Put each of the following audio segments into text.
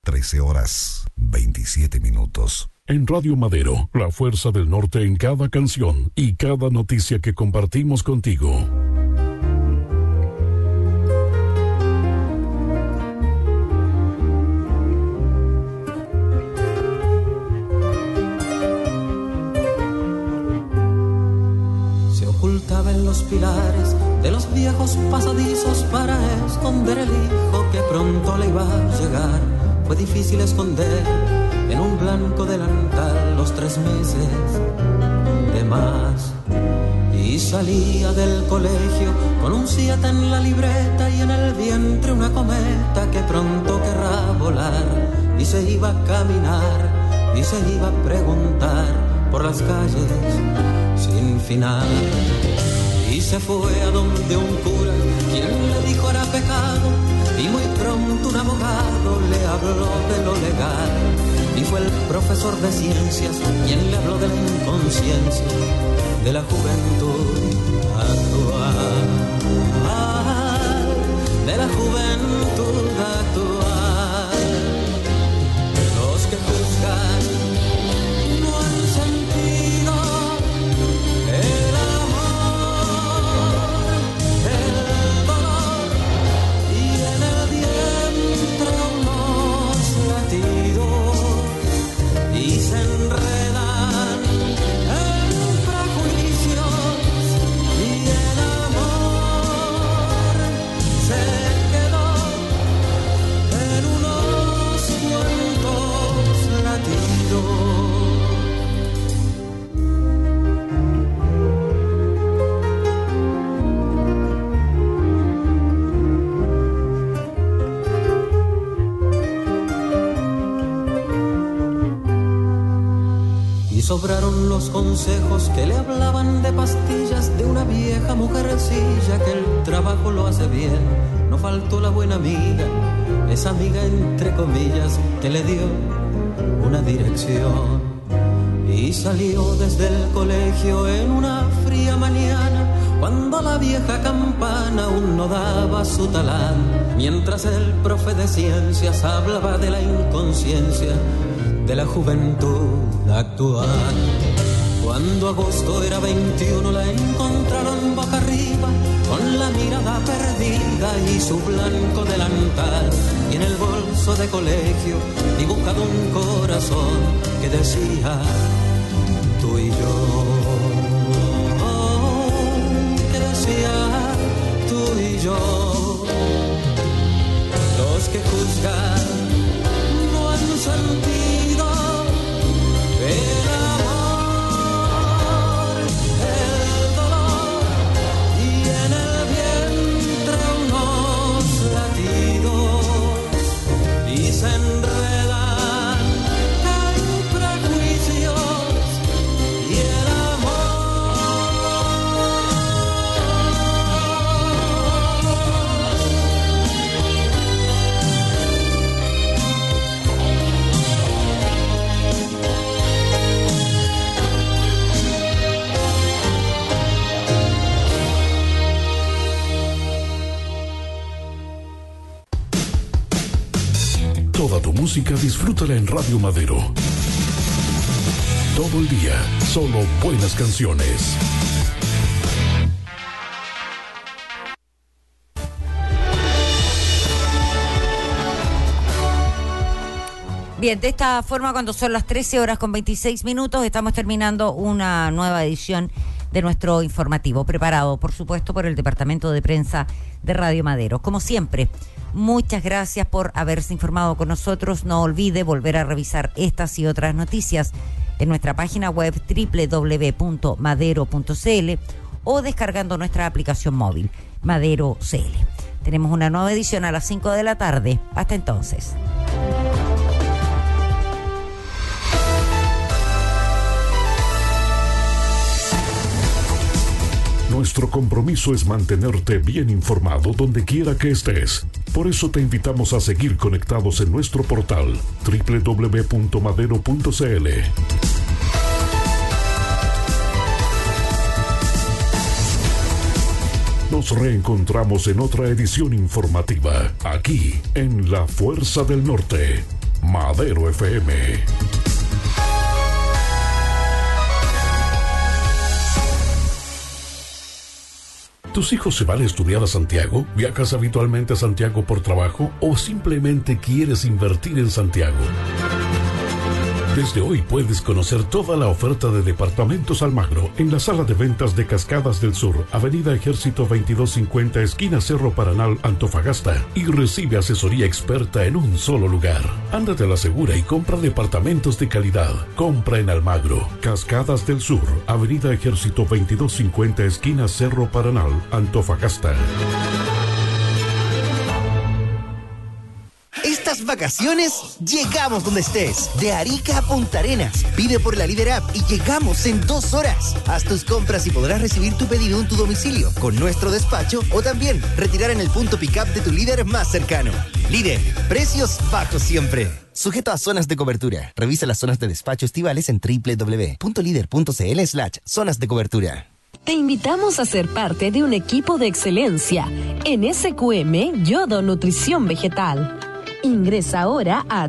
13 horas 27 minutos. En Radio Madero, la fuerza del norte en cada canción y cada noticia que compartimos contigo. Se ocultaba en los pilares de los viejos pasadizos para esconder el hijo que pronto le iba a llegar. Fue difícil esconder en un blanco delantal los 3 meses de más. Y salía del colegio con un 7 en la libreta y en el vientre una cometa que pronto querrá volar. Y se iba a caminar y se iba a preguntar por las calles sin final. Y se fue a donde un cura, quien le dijo era pecado, y muy pronto un abogado le habló de lo legal. Y fue el profesor de ciencias quien le habló de la inconsciencia de la juventud actual, de la juventud actual. Los que juzgan no han sentido el amor, el dolor y en el vientre unos latidos y se enredan en prejuicios y el amor se quedó en unos cuantos latidos. Y sobraron los consejos que le hablaban de pastillas de una vieja mujercilla que el trabajo lo hace bien. No faltó la buena amiga, esa amiga entre comillas que le dio una dirección. Y salió desde el colegio en una fría mañana, cuando la vieja campana aún no daba su talán, mientras el profe de ciencias hablaba de la inconsciencia de la juventud actual. Cuando agosto era 21 la encontraron boca arriba, con la mirada perdida y su blanco delantal, y en el bolso de colegio dibujado un corazón que decía tú y yo, que decía tú y yo. Los que juzgan no han sentido el amor, el dolor y en el vientre unos latidos y se enredan en prejuicios y el Toda tu música disfrútala en Radio Madero. Todo el día, solo buenas canciones. Bien, de esta forma, cuando son las 13 horas con 26 minutos, estamos terminando una nueva edición de nuestro informativo, preparado, por supuesto, por el Departamento de Prensa de Radio Madero. Como siempre, muchas gracias por haberse informado con nosotros. No olvide volver a revisar estas y otras noticias en nuestra página web www.madero.cl o descargando nuestra aplicación móvil, Madero CL. Tenemos una nueva edición a las 5 de la tarde. Hasta entonces. Nuestro compromiso es mantenerte bien informado donde quiera que estés. Por eso te invitamos a seguir conectados en nuestro portal www.madero.cl. Nos reencontramos en otra edición informativa, aquí en La Fuerza del Norte. Madero FM. ¿Tus hijos se van a estudiar a Santiago? ¿Viajas habitualmente a Santiago por trabajo o simplemente quieres invertir en Santiago? Desde hoy puedes conocer toda la oferta de departamentos Almagro en la sala de ventas de Cascadas del Sur, Avenida Ejército 2250, esquina Cerro Paranal, Antofagasta, y recibe asesoría experta en un solo lugar. Ándate a la segura y compra departamentos de calidad. Compra en Almagro, Cascadas del Sur, Avenida Ejército 2250, esquina Cerro Paranal, Antofagasta. Estas vacaciones, llegamos donde estés. De Arica a Punta Arenas. Pide por la Líder App y llegamos en 2 horas. Haz tus compras y podrás recibir tu pedido en tu domicilio con nuestro despacho o también retirar en el punto pick-up de tu líder más cercano. Líder, precios bajos siempre. Sujeto a zonas de cobertura. Revisa las zonas de despacho estivales en www.lider.cl/zonas de cobertura. Te invitamos a ser parte de un equipo de excelencia en SQM Yodo Nutrición Vegetal. Ingresa ahora a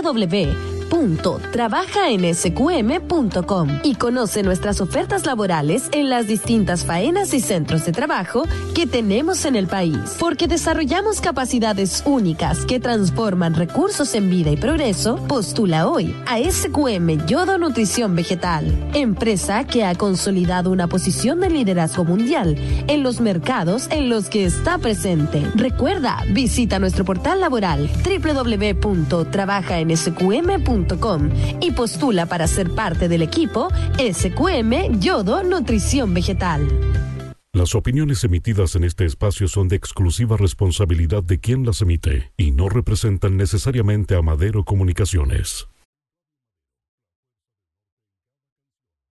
www.trabajaensqm.com y conoce nuestras ofertas laborales en las distintas faenas y centros de trabajo que tenemos en el país. Porque desarrollamos capacidades únicas que transforman recursos en vida y progreso, postula hoy a SQM Yodo Nutrición Vegetal, empresa que ha consolidado una posición de liderazgo mundial en los mercados en los que está presente. Recuerda, visita nuestro portal laboral www.trabajaensqm.com y postula para ser parte del equipo SQM Yodo Nutrición Vegetal. Las opiniones emitidas en este espacio son de exclusiva responsabilidad de quien las emite y no representan necesariamente a Madero Comunicaciones.